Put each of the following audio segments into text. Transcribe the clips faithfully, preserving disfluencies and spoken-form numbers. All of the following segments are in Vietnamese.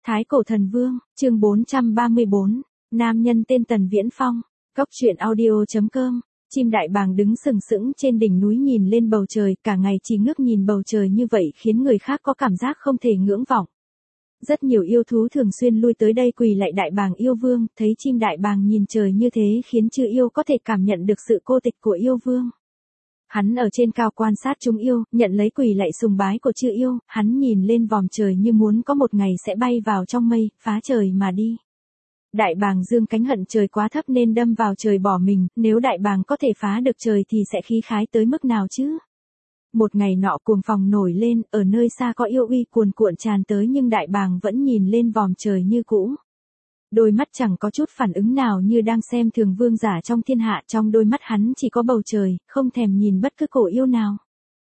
Thái cổ thần vương, chương bốn trăm ba mươi bốn, nam nhân tên Tần Viễn Phong, Cốc truyện audio chấm com. Chim đại bàng đứng sừng sững trên đỉnh núi nhìn lên bầu trời, cả ngày chỉ ngước nhìn bầu trời như vậy khiến người khác có cảm giác không thể ngưỡng vọng. Rất nhiều yêu thú thường xuyên lui tới đây quỳ lạy đại bàng yêu vương, thấy chim đại bàng nhìn trời như thế khiến chư yêu có thể cảm nhận được sự cô tịch của yêu vương. Hắn ở trên cao quan sát chúng yêu, nhận lấy quỳ lạy sùng bái của chư yêu, hắn nhìn lên vòm trời như muốn có một ngày sẽ bay vào trong mây, phá trời mà đi. Đại bàng dương cánh hận trời quá thấp nên đâm vào trời bỏ mình, nếu đại bàng có thể phá được trời thì sẽ khí khái tới mức nào chứ? Một ngày nọ cuồng phong nổi lên, ở nơi xa có yêu uy cuồn cuộn tràn tới nhưng đại bàng vẫn nhìn lên vòm trời như cũ. Đôi mắt chẳng có chút phản ứng nào như đang xem thường vương giả trong thiên hạ, trong đôi mắt hắn chỉ có bầu trời, không thèm nhìn bất cứ cổ yêu nào.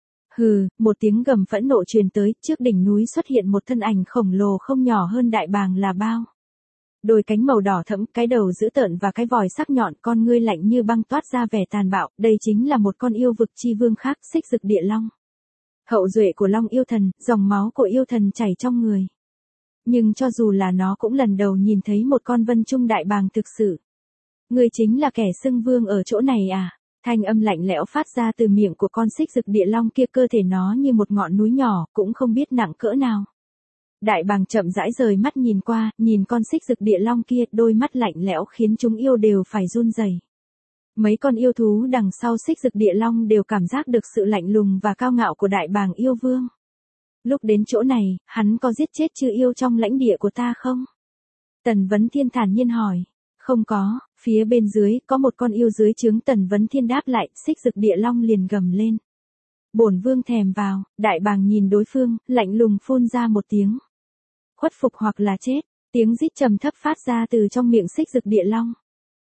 Hừ, một tiếng gầm phẫn nộ truyền tới, trước đỉnh núi xuất hiện một thân ảnh khổng lồ không nhỏ hơn đại bàng là bao. Đôi cánh màu đỏ thẫm, cái đầu dữ tợn và cái vòi sắc nhọn, con ngươi lạnh như băng toát ra vẻ tàn bạo, đây chính là một con yêu vực chi vương khác, Xích Dực Địa Long. Hậu duệ của Long yêu thần, dòng máu của yêu thần chảy trong người. Nhưng cho dù là nó cũng lần đầu nhìn thấy một con vân trung đại bàng thực sự. Ngươi chính là kẻ xưng vương ở chỗ này à? Thanh âm lạnh lẽo phát ra từ miệng của con Xích Dực Địa Long kia, cơ thể nó như một ngọn núi nhỏ, cũng không biết nặng cỡ nào. Đại bàng chậm rãi rời mắt nhìn qua, nhìn con Xích Dực Địa Long kia, đôi mắt lạnh lẽo khiến chúng yêu đều phải run rẩy. Mấy con yêu thú đằng sau Xích Dực Địa Long đều cảm giác được sự lạnh lùng và cao ngạo của đại bàng yêu vương. Lúc đến chỗ này, hắn có giết chết chư yêu trong lãnh địa của ta không? Tần Vấn Thiên thản nhiên hỏi. Không có, phía bên dưới, có một con yêu dưới trướng. Tần Vấn Thiên đáp lại, Xích Dực Địa Long liền gầm lên. Bổn vương thèm vào, đại bàng nhìn đối phương, lạnh lùng phun ra một tiếng. Khuất phục hoặc là chết, tiếng rít trầm thấp phát ra từ trong miệng Xích Dực Địa Long.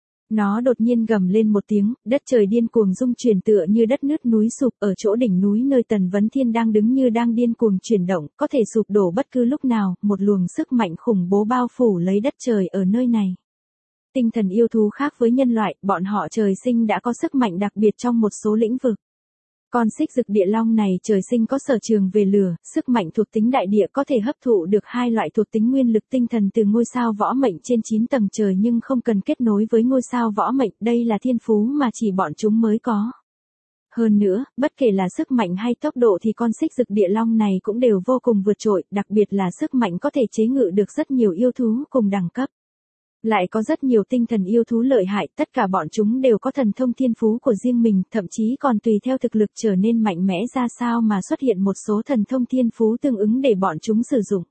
Nó đột nhiên gầm lên một tiếng, đất trời điên cuồng rung chuyển tựa như đất nứt núi sụp, ở chỗ đỉnh núi nơi Tần Vấn Thiên đang đứng như đang điên cuồng chuyển động, có thể sụp đổ bất cứ lúc nào, một luồng sức mạnh khủng bố bao phủ lấy đất trời ở nơi này. Tinh thần yêu thú khác với nhân loại, bọn họ trời sinh đã có sức mạnh đặc biệt trong một số lĩnh vực. Con Xích Dực Địa Long này trời sinh có sở trường về lửa, sức mạnh thuộc tính đại địa, có thể hấp thụ được hai loại thuộc tính nguyên lực tinh thần từ ngôi sao võ mệnh trên chín tầng trời nhưng không cần kết nối với ngôi sao võ mệnh, đây là thiên phú mà chỉ bọn chúng mới có. Hơn nữa, bất kể là sức mạnh hay tốc độ thì con Xích Dực Địa Long này cũng đều vô cùng vượt trội, đặc biệt là sức mạnh có thể chế ngự được rất nhiều yêu thú cùng đẳng cấp. Lại có rất nhiều tinh thần yêu thú lợi hại, tất cả bọn chúng đều có thần thông thiên phú của riêng mình, thậm chí còn tùy theo thực lực trở nên mạnh mẽ ra sao mà xuất hiện một số thần thông thiên phú tương ứng để bọn chúng sử dụng.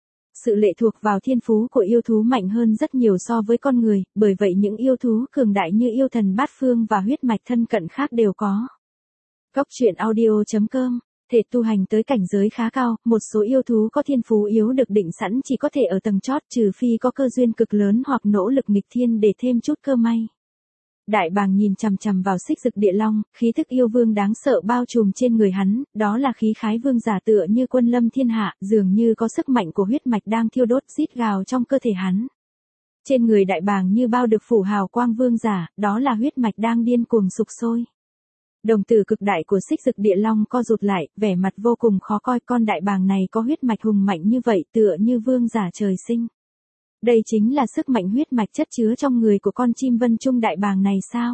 Sự lệ thuộc vào thiên phú của yêu thú mạnh hơn rất nhiều so với con người, bởi vậy những yêu thú cường đại như yêu thần bát phương và huyết mạch thân cận khác đều có. Cốc truyện audio chấm com. Thể tu hành tới cảnh giới khá cao, một số yêu thú có thiên phú yếu được định sẵn chỉ có thể ở tầng chót, trừ phi có cơ duyên cực lớn hoặc nỗ lực nghịch thiên để thêm chút cơ may. Đại bàng nhìn chằm chằm vào Xích Dực Địa Long, khí thức yêu vương đáng sợ bao trùm trên người hắn, đó là khí khái vương giả tựa như quân lâm thiên hạ, dường như có sức mạnh của huyết mạch đang thiêu đốt rít gào trong cơ thể hắn. Trên người đại bàng như bao được phủ hào quang vương giả, đó là huyết mạch đang điên cuồng sục sôi. Đồng tử cực đại của Xích Dực Địa Long co rụt lại, vẻ mặt vô cùng khó coi, con đại bàng này có huyết mạch hùng mạnh như vậy, tựa như vương giả trời sinh. Đây chính là sức mạnh huyết mạch chất chứa trong người của con chim vân trung đại bàng này sao?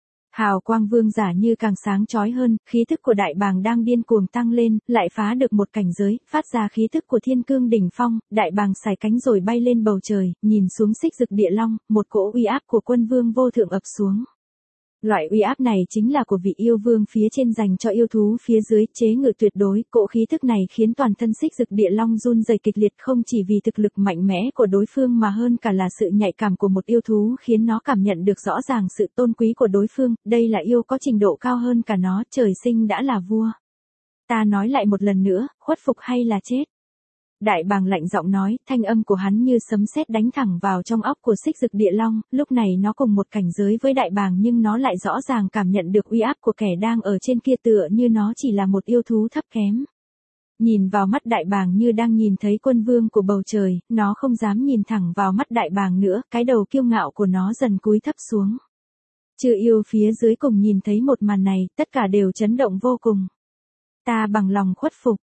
Hào quang vương giả như càng sáng chói hơn, khí thức của đại bàng đang điên cuồng tăng lên, lại phá được một cảnh giới, phát ra khí thức của thiên cương đỉnh phong, đại bàng xài cánh rồi bay lên bầu trời, nhìn xuống Xích Dực Địa Long, một cỗ uy áp của quân vương vô thượng ập xuống. Loại uy áp này chính là của vị yêu vương phía trên dành cho yêu thú phía dưới, chế ngự tuyệt đối, cỗ khí thức này khiến toàn thân Xích Dực Địa Long run rẩy kịch liệt, không chỉ vì thực lực mạnh mẽ của đối phương mà hơn cả là sự nhạy cảm của một yêu thú khiến nó cảm nhận được rõ ràng sự tôn quý của đối phương, đây là yêu có trình độ cao hơn cả nó, trời sinh đã là vua. Ta nói lại một lần nữa, khuất phục hay là chết? Đại bàng lạnh giọng nói, thanh âm của hắn như sấm sét đánh thẳng vào trong óc của Xích Dực Địa Long, lúc này nó cùng một cảnh giới với đại bàng nhưng nó lại rõ ràng cảm nhận được uy áp của kẻ đang ở trên kia, tựa như nó chỉ là một yêu thú thấp kém. Nhìn vào mắt đại bàng như đang nhìn thấy quân vương của bầu trời, nó không dám nhìn thẳng vào mắt đại bàng nữa, cái đầu kiêu ngạo của nó dần cúi thấp xuống. Chư yêu phía dưới cùng nhìn thấy một màn này, tất cả đều chấn động vô cùng. Ta bằng lòng khuất phục.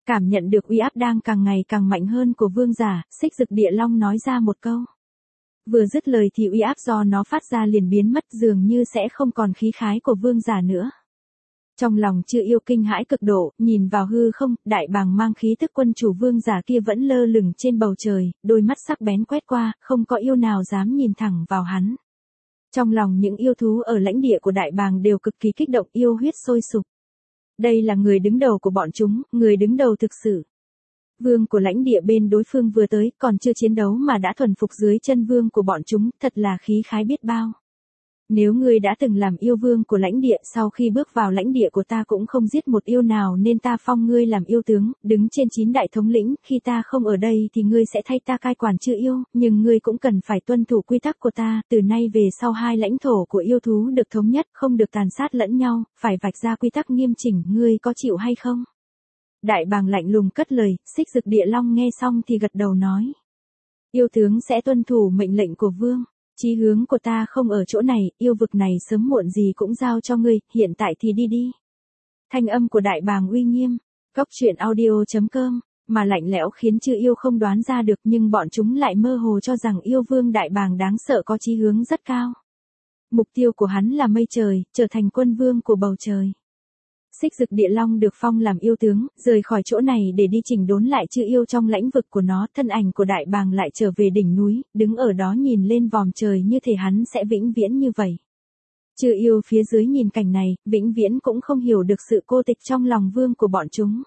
Cảm nhận được uy áp đang càng ngày càng mạnh hơn của vương giả, Xích Dực Địa Long nói ra một câu. Vừa dứt lời thì uy áp do nó phát ra liền biến mất, dường như sẽ không còn khí khái của vương giả nữa. Trong lòng Chư Yêu kinh hãi cực độ, nhìn vào hư không, đại bàng mang khí thức quân chủ vương giả kia vẫn lơ lửng trên bầu trời, đôi mắt sắc bén quét qua, không có yêu nào dám nhìn thẳng vào hắn. Trong lòng những yêu thú ở lãnh địa của đại bàng đều cực kỳ kích động, yêu huyết sôi sục. Đây là người đứng đầu của bọn chúng, người đứng đầu thực sự. Vương của lãnh địa bên đối phương vừa tới, còn chưa chiến đấu mà đã thuần phục dưới chân vương của bọn chúng, thật là khí khái biết bao. Nếu ngươi đã từng làm yêu vương của lãnh địa, sau khi bước vào lãnh địa của ta cũng không giết một yêu nào nên ta phong ngươi làm yêu tướng, đứng trên chín đại thống lĩnh, khi ta không ở đây thì ngươi sẽ thay ta cai quản Chư Yêu, nhưng ngươi cũng cần phải tuân thủ quy tắc của ta, từ nay về sau hai lãnh thổ của yêu thú được thống nhất, không được tàn sát lẫn nhau, phải vạch ra quy tắc nghiêm chỉnh, ngươi có chịu hay không? Đại bàng lạnh lùng cất lời, Xích Dực Địa Long nghe xong thì gật đầu nói. Yêu tướng sẽ tuân thủ mệnh lệnh của vương. Chí hướng của ta không ở chỗ này, yêu vực này sớm muộn gì cũng giao cho ngươi, hiện tại thì đi đi. Thanh âm của đại bàng uy nghiêm, Cốc truyện audio chấm com, mà lạnh lẽo khiến Chư Yêu không đoán ra được, nhưng bọn chúng lại mơ hồ cho rằng yêu vương đại bàng đáng sợ có chí hướng rất cao. Mục tiêu của hắn là mây trời, trở thành quân vương của bầu trời. Xích Dực Địa Long được phong làm yêu tướng, rời khỏi chỗ này để đi chỉnh đốn lại Chư Yêu trong lãnh vực của nó, thân ảnh của đại bàng lại trở về đỉnh núi, đứng ở đó nhìn lên vòm trời như thể hắn sẽ vĩnh viễn như vậy. Chư Yêu phía dưới nhìn cảnh này, vĩnh viễn cũng không hiểu được sự cô tịch trong lòng vương của bọn chúng.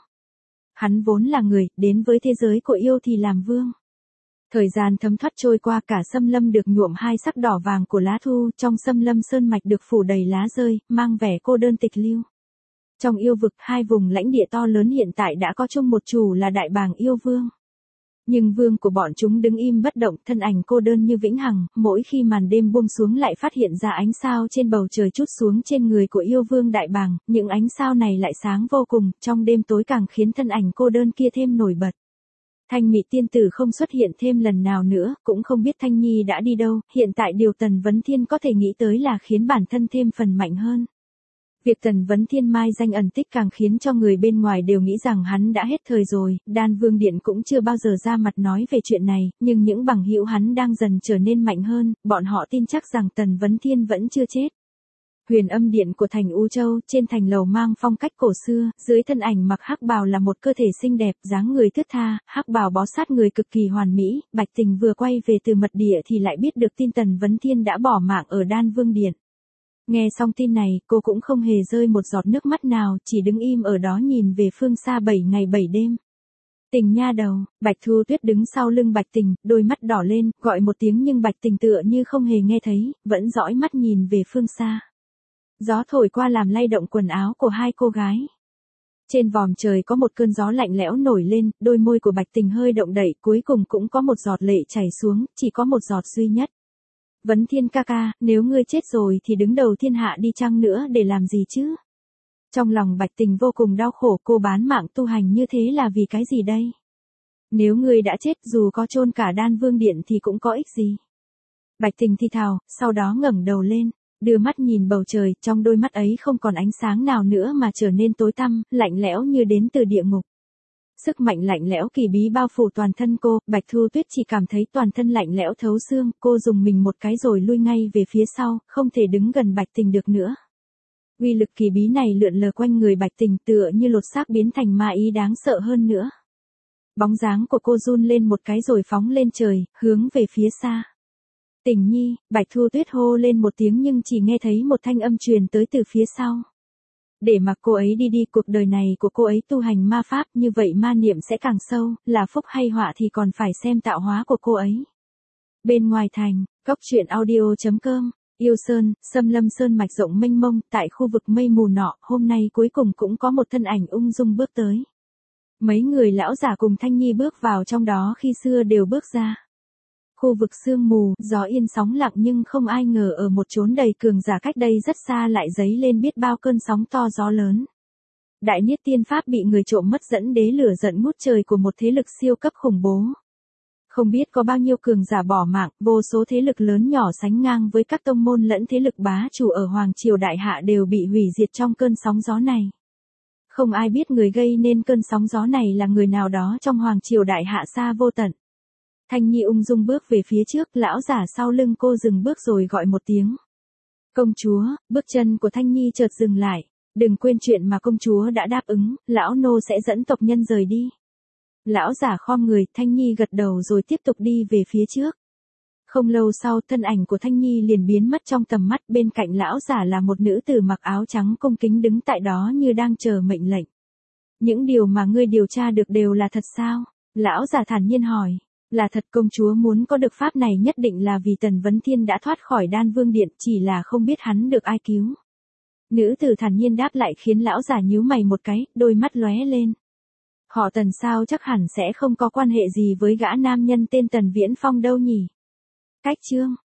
Hắn vốn là người, đến với thế giới của yêu thì làm vương. Thời gian thấm thoát trôi qua, cả xâm lâm được nhuộm hai sắc đỏ vàng của lá thu, trong xâm lâm sơn mạch được phủ đầy lá rơi, mang vẻ cô đơn tịch lưu. Trong yêu vực, hai vùng lãnh địa to lớn hiện tại đã có chung một chủ là đại bàng yêu vương. Nhưng vương của bọn chúng đứng im bất động, thân ảnh cô đơn như vĩnh hằng, mỗi khi màn đêm buông xuống lại phát hiện ra ánh sao trên bầu trời trút xuống trên người của yêu vương đại bàng, những ánh sao này lại sáng vô cùng, trong đêm tối càng khiến thân ảnh cô đơn kia thêm nổi bật. Thanh Mị tiên tử không xuất hiện thêm lần nào nữa, cũng không biết Thanh Nhi đã đi đâu, hiện tại điều Tần Vấn Thiên có thể nghĩ tới là khiến bản thân thêm phần mạnh hơn. Việc Tần Vấn Thiên mai danh ẩn tích càng khiến cho người bên ngoài đều nghĩ rằng hắn đã hết thời rồi, Đan Vương Điện cũng chưa bao giờ ra mặt nói về chuyện này, nhưng những bằng hữu hắn đang dần trở nên mạnh hơn, bọn họ tin chắc rằng Tần Vấn Thiên vẫn chưa chết. Huyền Âm Điện của thành U Châu, trên thành lầu mang phong cách cổ xưa, dưới thân ảnh mặc hắc bào là một cơ thể xinh đẹp, dáng người thướt tha, hắc bào bó sát người cực kỳ hoàn mỹ, Bạch Tình vừa quay về từ mật địa thì lại biết được tin Tần Vấn Thiên đã bỏ mạng ở Đan Vương Điện. Nghe xong tin này, cô cũng không hề rơi một giọt nước mắt nào, chỉ đứng im ở đó nhìn về phương xa bảy ngày bảy đêm. Tình nha đầu, Bạch Thu Tuyết đứng sau lưng Bạch Tình, đôi mắt đỏ lên, gọi một tiếng nhưng Bạch Tình tựa như không hề nghe thấy, vẫn dõi mắt nhìn về phương xa. Gió thổi qua làm lay động quần áo của hai cô gái. Trên vòm trời có một cơn gió lạnh lẽo nổi lên, đôi môi của Bạch Tình hơi động đậy, cuối cùng cũng có một giọt lệ chảy xuống, chỉ có một giọt duy nhất. Vấn Thiên ca ca, nếu ngươi chết rồi thì đứng đầu thiên hạ đi chăng nữa để làm gì chứ? Trong lòng Bạch Tình vô cùng đau khổ, cô bán mạng tu hành như thế là vì cái gì đây? Nếu ngươi đã chết dù có chôn cả Đan Vương Điện thì cũng có ích gì? Bạch Tình thì thào, sau đó ngẩng đầu lên, đưa mắt nhìn bầu trời, trong đôi mắt ấy không còn ánh sáng nào nữa mà trở nên tối tăm, lạnh lẽo như đến từ địa ngục. Sức mạnh lạnh lẽo kỳ bí bao phủ toàn thân cô, Bạch Thu Tuyết chỉ cảm thấy toàn thân lạnh lẽo thấu xương, cô dùng mình một cái rồi lui ngay về phía sau, không thể đứng gần Bạch Tình được nữa. Uy lực kỳ bí này lượn lờ quanh người Bạch Tình tựa như lột xác biến thành ma ý đáng sợ hơn nữa. Bóng dáng của cô run lên một cái rồi phóng lên trời, hướng về phía xa. Tình nhi, Bạch Thu Tuyết hô lên một tiếng nhưng chỉ nghe thấy một thanh âm truyền tới từ phía sau. Để mặc cô ấy đi đi, cuộc đời này của cô ấy tu hành ma pháp, như vậy ma niệm sẽ càng sâu, là phúc hay họa thì còn phải xem tạo hóa của cô ấy. Bên ngoài thành, Cốc truyện audio chấm com, Yêu Sơn, xâm lâm sơn mạch rộng mênh mông, tại khu vực mây mù nọ, hôm nay cuối cùng cũng có một thân ảnh ung dung bước tới. Mấy người lão giả cùng Thanh Nhi bước vào trong đó khi xưa đều bước ra. Khu vực sương mù, gió yên sóng lặng nhưng không ai ngờ ở một chốn đầy cường giả cách đây rất xa lại dấy lên biết bao cơn sóng to gió lớn. Đại Niết Tiên Pháp bị người trộm mất dẫn đế lửa giận ngút trời của một thế lực siêu cấp khủng bố. Không biết có bao nhiêu cường giả bỏ mạng, vô số thế lực lớn nhỏ sánh ngang với các tông môn lẫn thế lực bá chủ ở Hoàng Triều Đại Hạ đều bị hủy diệt trong cơn sóng gió này. Không ai biết người gây nên cơn sóng gió này là người nào đó trong hoàng triều đại hạ xa vô tận. Thanh Nhi ung dung bước về phía trước, lão giả sau lưng cô dừng bước rồi gọi một tiếng. Công chúa, bước chân của Thanh Nhi chợt dừng lại. Đừng quên chuyện mà công chúa đã đáp ứng, lão nô sẽ dẫn tộc nhân rời đi. Lão giả khom người, Thanh Nhi gật đầu rồi tiếp tục đi về phía trước. Không lâu sau, thân ảnh của Thanh Nhi liền biến mất trong tầm mắt, bên cạnh lão giả là một nữ tử mặc áo trắng cung kính đứng tại đó như đang chờ mệnh lệnh. Những điều mà ngươi điều tra được đều là thật sao? Lão giả thản nhiên hỏi. Là thật, công chúa muốn có được pháp này nhất định là vì Tần Vấn Thiên đã thoát khỏi Đan Vương Điện, chỉ là không biết hắn được ai cứu. Nữ tử thản nhiên đáp lại khiến lão giả nhíu mày một cái, đôi mắt lóe lên. Họ Tần sao chắc hẳn sẽ không có quan hệ gì với gã nam nhân tên Tần Viễn Phong đâu nhỉ? Cách chương